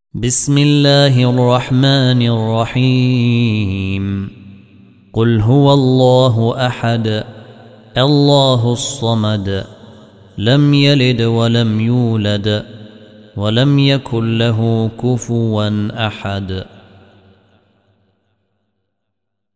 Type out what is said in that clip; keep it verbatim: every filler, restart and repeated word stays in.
بسم الله الرحمن الرحيم قل هو الله أحد الله الصمد لم يلد ولم يولد ولم يكن له كفوا أحد.